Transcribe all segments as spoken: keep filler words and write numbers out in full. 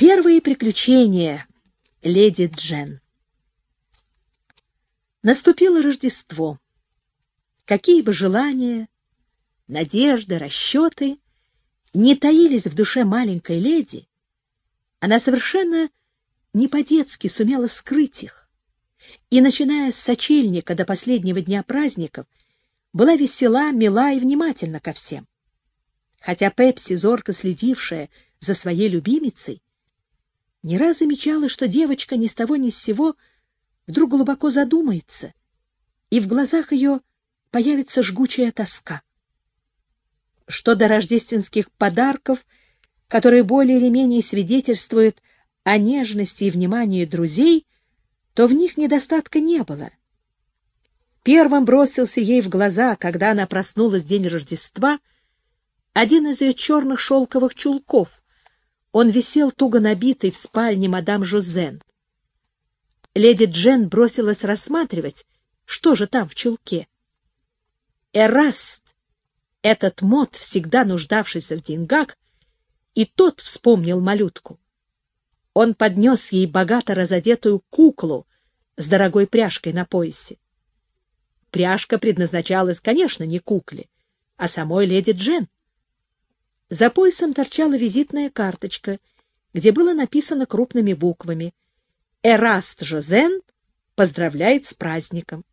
Первые приключения леди Джен. Наступило Рождество. Какие бы желания, надежды, расчеты не таились в душе маленькой леди, она совершенно не по-детски сумела скрыть их, и, начиная с сочельника до последнего дня праздников, была весела, мила и внимательна ко всем. Хотя Пепси, зорко следившая за своей любимицей, не раз замечала, что девочка ни с того ни с сего вдруг глубоко задумается, и в глазах ее появится жгучая тоска. Что до рождественских подарков, которые более или менее свидетельствуют о нежности и внимании друзей, то в них недостатка не было. Первым бросился ей в глаза, когда она проснулась в день Рождества, один из ее черных шелковых чулков. Он висел туго набитый в спальне мадам Жозен. Леди Джен бросилась рассматривать, что же там в чулке. Эраст, этот мод, всегда нуждавшийся в деньгах, и тот вспомнил малютку. Он поднес ей богато разодетую куклу с дорогой пряжкой на поясе. Пряжка предназначалась, конечно, не кукле, а самой леди Джен. За поясом торчала визитная карточка, где было написано крупными буквами: «Эраст Жозен поздравляет с праздником».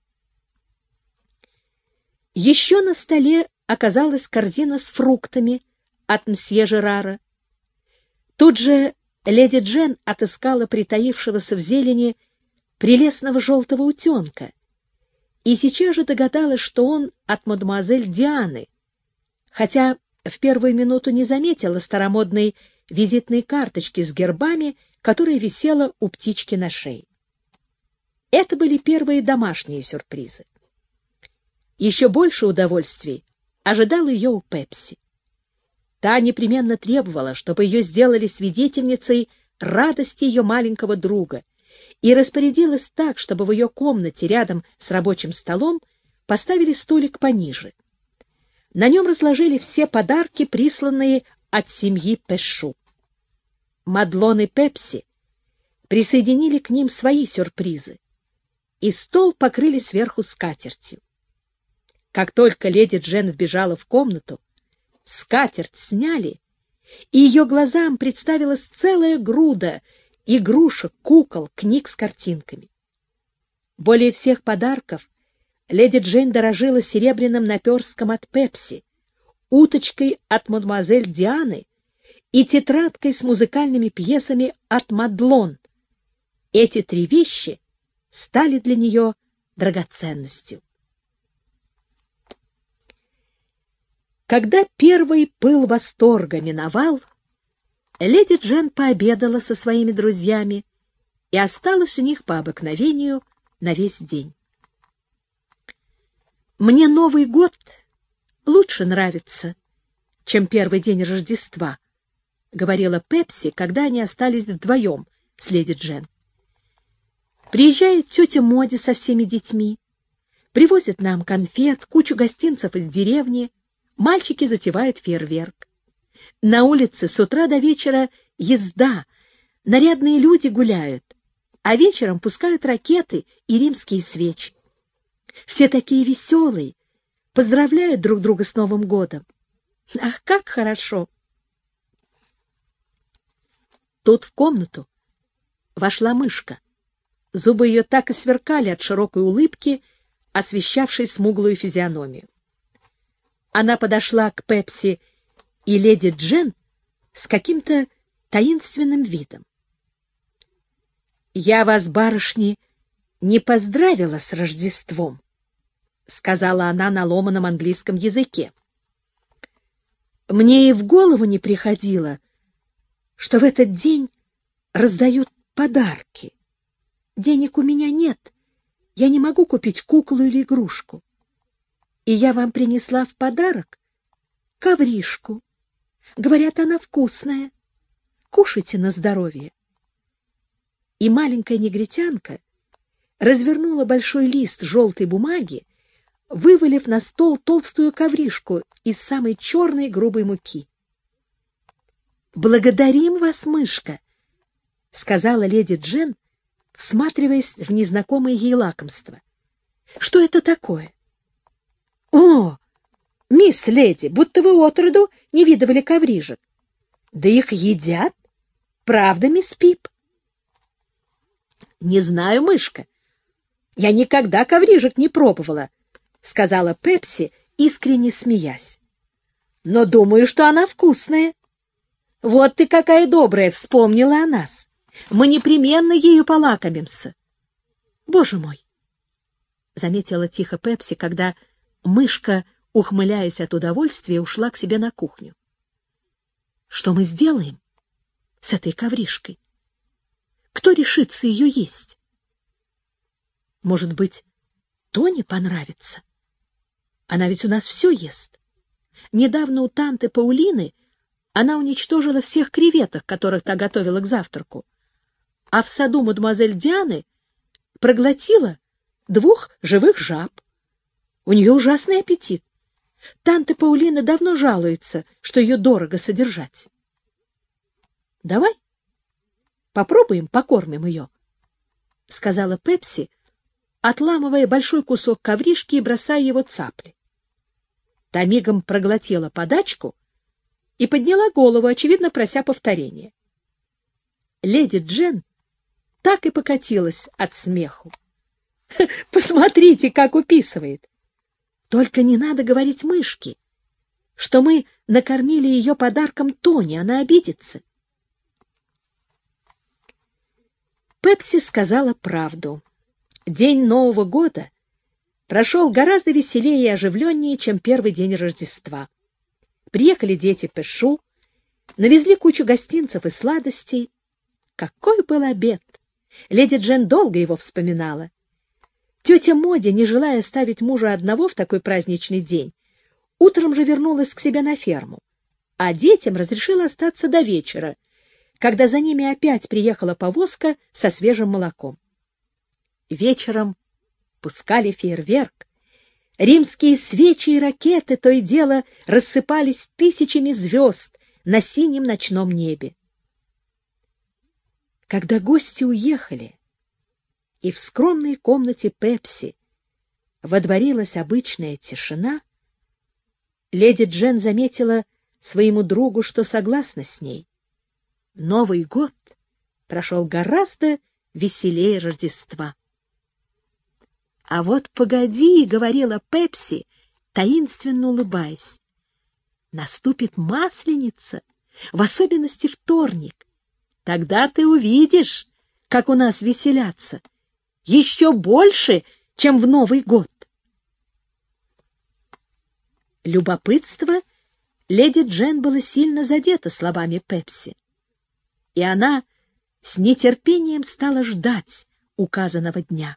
Еще на столе оказалась корзина с фруктами от мсье Жерара. Тут же леди Джен отыскала притаившегося в зелени прелестного желтого утенка и сейчас же догадалась, что он от мадемуазель Дианы, хотя в первую минуту не заметила старомодной визитной карточки с гербами, которая висела у птички на шее. Это были первые домашние сюрпризы. Еще больше удовольствий ожидало ее у Пепси. Та непременно требовала, чтобы ее сделали свидетельницей радости ее маленького друга, и распорядилась так, чтобы в ее комнате рядом с рабочим столом поставили столик пониже. На нем разложили все подарки, присланные от семьи Пешу. Мадлон и Пепси присоединили к ним свои сюрпризы, и стол покрыли сверху скатертью. Как только леди Джен вбежала в комнату, скатерть сняли, и ее глазам представилась целая груда игрушек, кукол, книг с картинками. Более всех подарков леди Джен дорожила серебряным наперстком от Пепси, уточкой от мадемуазель Дианы и тетрадкой с музыкальными пьесами от Мадлон. Эти три вещи стали для нее драгоценностью. Когда первый пыл восторга миновал, леди Джен пообедала со своими друзьями и осталась у них по обыкновению на весь день. «Мне Новый год лучше нравится, чем первый день Рождества», — говорила Пепси, когда они остались вдвоем с леди Джен. «Приезжает тетя Моди со всеми детьми, привозит нам конфет, кучу гостинцев из деревни, мальчики затевают фейерверк. На улице с утра до вечера езда, нарядные люди гуляют, а вечером пускают ракеты и римские свечи. Все такие веселые, поздравляют друг друга с Новым годом. Ах, как хорошо!» Тут в комнату вошла мышка. Зубы ее так и сверкали от широкой улыбки, освещавшей смуглую физиономию. Она подошла к Пепси и леди Джен с каким-то таинственным видом. «Я вас, барышни, не поздравила с Рождеством», — сказала она на ломаном английском языке. «Мне и в голову не приходило, что в этот день раздают подарки. Денег у меня нет, я не могу купить куклу или игрушку. И я вам принесла в подарок ковришку. Говорят, она вкусная. Кушайте на здоровье». И маленькая негритянка развернула большой лист желтой бумаги, вывалив на стол толстую ковришку из самой черной грубой муки. «Благодарим вас, мышка», — сказала леди Джен, всматриваясь в незнакомое ей лакомство. — Что это такое? — О, мисс леди, будто вы отроду не видывали коврижек. Да их едят. Правда, мисс Пип? — Не знаю, мышка. Я никогда коврижек не пробовала, — сказала Пепси, искренне смеясь. — Но думаю, что она вкусная. Вот ты какая добрая, вспомнила о нас. Мы непременно ею полакомимся. — Боже мой! — заметила тихо Пепси, когда мышка, ухмыляясь от удовольствия, ушла к себе на кухню. — Что мы сделаем с этой ковришкой? Кто решится ее есть? Может быть, Тони понравится? Она ведь у нас все ест. Недавно у танты Паулины она уничтожила всех креветок, которых та готовила к завтраку, а в саду мадемуазель Дианы проглотила двух живых жаб. У нее ужасный аппетит. Танта Паулина давно жалуется, что ее дорого содержать. Давай попробуем, покормим ее, — сказала Пепси, отламывая большой кусок ковришки и бросая его цапле. Та мигом проглотила подачку и подняла голову, очевидно, прося повторения. Леди Джен так и покатилась от смеху. — Посмотрите, как уписывает! Только не надо говорить мышке, что мы накормили ее подарком Тони, она обидится. Пепси сказала правду. День Нового года прошел гораздо веселее и оживленнее, чем первый день Рождества. Приехали дети Пэшу, навезли кучу гостинцев и сладостей. Какой был обед! Леди Джен долго его вспоминала. Тетя Моди, не желая оставить мужа одного в такой праздничный день, утром же вернулась к себе на ферму, а детям разрешила остаться до вечера, когда за ними опять приехала повозка со свежим молоком. Вечером пускали фейерверк. Римские свечи и ракеты то и дело рассыпались тысячами звезд на синем ночном небе. Когда гости уехали, и в скромной комнате Пепси водворилась обычная тишина, леди Джен заметила своему другу, что согласна с ней. Новый год прошел гораздо веселее Рождества. — А вот погоди, — говорила Пепси, таинственно улыбаясь, — наступит Масленица, в особенности вторник. Тогда ты увидишь, как у нас веселятся. Еще больше, чем в Новый год. Любопытство леди Джен было сильно задето словами Пепси, и она с нетерпением стала ждать указанного дня.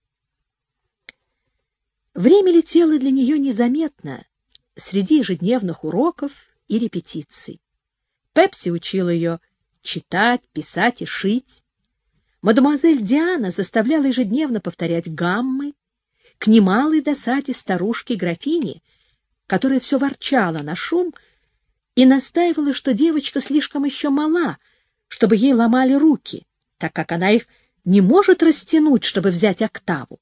Время летело для нее незаметно среди ежедневных уроков и репетиций. Пепси учила ее читать, писать и шить. Мадемуазель Диана заставляла ежедневно повторять гаммы, к немалой досаде старушки-графини, которая все ворчала на шум и настаивала, что девочка слишком еще мала, чтобы ей ломали руки, так как она их не может растянуть, чтобы взять октаву.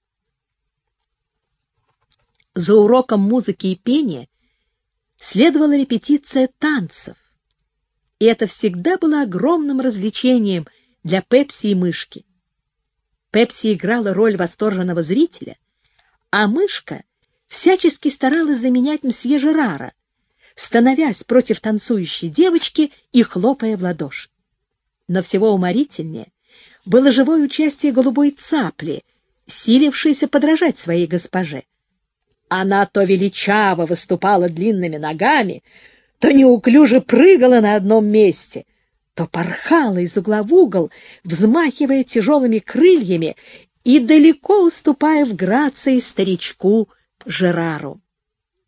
За уроком музыки и пения следовала репетиция танцев, и это всегда было огромным развлечением для Пепси и мышки. Пепси играла роль восторженного зрителя, а мышка всячески старалась заменять мсье Жерара, становясь против танцующей девочки и хлопая в ладоши. Но всего уморительнее было живое участие голубой цапли, силившейся подражать своей госпоже. Она то величаво выступала длинными ногами, то неуклюже прыгала на одном месте, то порхала из угла в угол, взмахивая тяжелыми крыльями и далеко уступая в грации старичку Жерару.